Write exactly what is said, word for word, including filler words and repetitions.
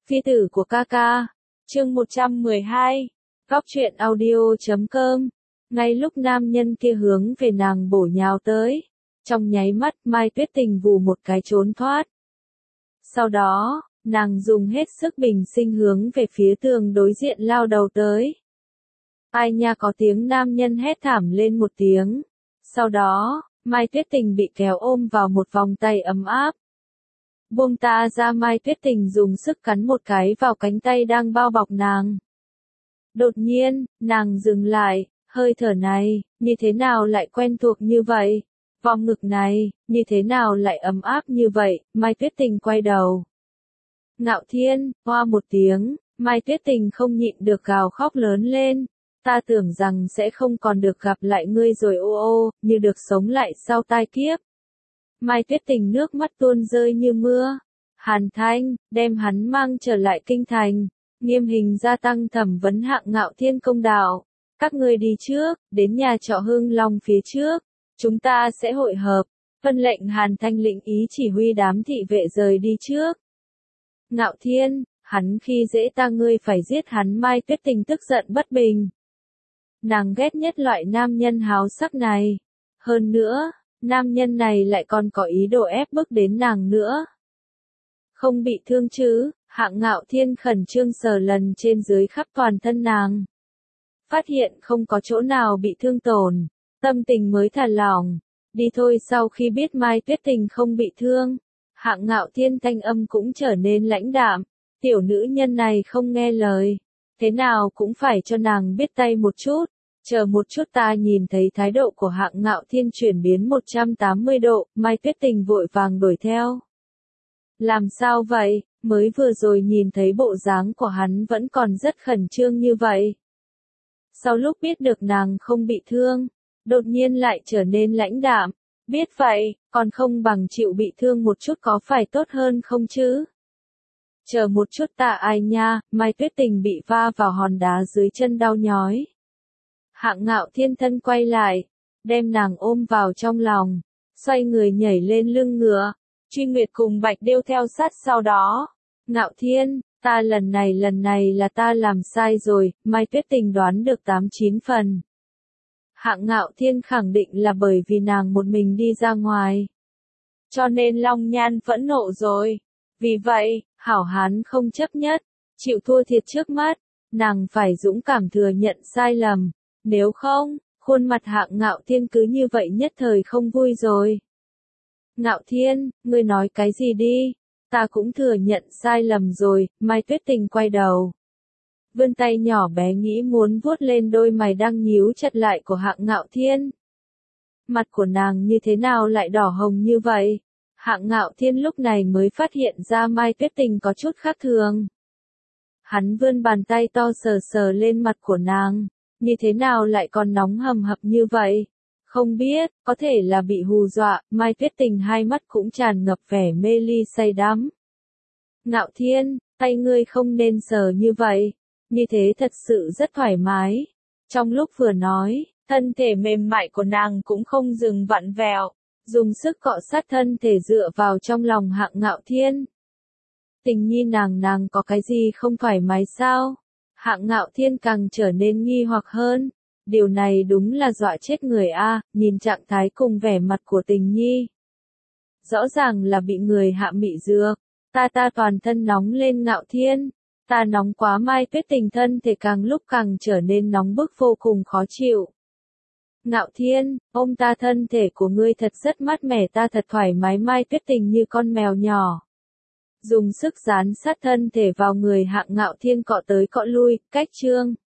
Phi tử của ca ca. Chương một trăm mười hai. Góc truyện audio chấm com. Ngay lúc nam nhân kia hướng về nàng bổ nhào tới, trong nháy mắt Mai Tuyết Tình vù một cái trốn thoát. Sau đó, nàng dùng hết sức bình sinh hướng về phía tường đối diện lao đầu tới. Ai nha, có tiếng nam nhân hét thảm lên một tiếng. Sau đó, Mai Tuyết Tình bị kéo ôm vào một vòng tay ấm áp. Buông ta ra, Mai Tuyết Tình dùng sức cắn một cái vào cánh tay đang bao bọc nàng. Đột nhiên, nàng dừng lại, hơi thở này, như thế nào lại quen thuộc như vậy? Vòng ngực này, như thế nào lại ấm áp như vậy? Mai Tuyết Tình quay đầu. Ngạo Thiên, hoa một tiếng, Mai Tuyết Tình không nhịn được gào khóc lớn lên. Ta tưởng rằng sẽ không còn được gặp lại ngươi rồi, ô ô, như được sống lại sau tai kiếp. Mai Tuyết Tình nước mắt tuôn rơi như mưa. Hàn Thanh, đem hắn mang trở lại kinh thành, nghiêm hình gia tăng thẩm vấn Hạng Ngạo Thiên công đạo. Các ngươi đi trước, đến nhà trọ Hưng Long phía trước, chúng ta sẽ hội hợp. Vân lệnh Hàn Thanh lĩnh ý chỉ huy đám thị vệ rời đi trước. Ngạo Thiên, hắn khi dễ ta, ngươi phải giết hắn. Mai Tuyết Tình tức giận bất bình. Nàng ghét nhất loại nam nhân háo sắc này. Hơn nữa, nam nhân này lại còn có ý đồ ép bức đến nàng nữa. Không bị thương chứ? Hạng Ngạo Thiên khẩn trương sờ lần trên dưới khắp toàn thân nàng. Phát hiện không có chỗ nào bị thương tổn, tâm tình mới thả lỏng. Đi thôi. Sau khi biết Mai Tuyết Tình không bị thương, Hạng Ngạo Thiên thanh âm cũng trở nên lãnh đạm. Tiểu nữ nhân này không nghe lời, thế nào cũng phải cho nàng biết tay một chút. Chờ một chút. Ta nhìn thấy thái độ của Hạng Ngạo Thiên chuyển biến một trăm tám mươi độ, Mai Tuyết Tình vội vàng đuổi theo. Làm sao vậy? Mới vừa rồi nhìn thấy bộ dáng của hắn vẫn còn rất khẩn trương như vậy. Sau lúc biết được nàng không bị thương, đột nhiên lại trở nên lãnh đạm. Biết vậy, còn không bằng chịu bị thương một chút có phải tốt hơn không chứ? Chờ một chút. Ta ai nha? Mai Tuyết Tình bị va vào hòn đá dưới chân đau nhói. Hạng Ngạo Thiên thân quay lại, đem nàng ôm vào trong lòng, xoay người nhảy lên lưng ngựa. Truy Nguyệt cùng Bạch Điêu theo sát sau đó. Ngạo Thiên, ta lần này lần này là ta làm sai rồi. Mai Tuyết Tình đoán được tám chín phần. Hạng Ngạo Thiên khẳng định là bởi vì nàng một mình đi ra ngoài, cho nên Long Nhan phẫn nộ rồi. Vì vậy, hảo hán không chấp nhất, chịu thua thiệt trước mắt, nàng phải dũng cảm thừa nhận sai lầm. Nếu không, khuôn mặt Hạng Ngạo Thiên cứ như vậy nhất thời không vui rồi. Ngạo Thiên, ngươi nói cái gì đi? Ta cũng thừa nhận sai lầm rồi. Mai Tuyết Tình quay đầu, vươn tay nhỏ bé nghĩ muốn vuốt lên đôi mày đang nhíu chặt lại của Hạng Ngạo Thiên. Mặt của nàng như thế nào lại đỏ hồng như vậy? Hạng Ngạo Thiên lúc này mới phát hiện ra Mai Tuyết Tình có chút khác thường. Hắn vươn bàn tay to sờ sờ lên mặt của nàng. Như thế nào lại còn nóng hầm hập như vậy? Không biết, có thể là bị hù dọa. Mai Tuyết Tình hai mắt cũng tràn ngập vẻ mê ly say đắm. Ngạo Thiên, tay ngươi không nên sờ như vậy. Như thế thật sự rất thoải mái. Trong lúc vừa nói, thân thể mềm mại của nàng cũng không dừng vặn vẹo, dùng sức cọ sát thân thể dựa vào trong lòng Hạng Ngạo Thiên. Tình nhi, nàng nàng có cái gì không thoải mái sao? Hạng Ngạo Thiên càng trở nên nghi hoặc hơn. Điều này đúng là dọa chết người a. Nhìn trạng thái cùng vẻ mặt của Tình nhi, rõ ràng là bị người hạ mị dược. Ta ta toàn thân nóng lên. Ngạo Thiên, ta nóng quá. Mai Tuyết Tình thân thể càng lúc càng trở nên nóng bức, vô cùng khó chịu. Ngạo Thiên, ôm ta, thân thể của ngươi thật rất mát mẻ, ta thật thoải mái. Mai Tuyết Tình như con mèo nhỏ, dùng sức dán sát thân thể vào người Hạng Ngạo Thiên, cọ tới cọ lui, cách trương.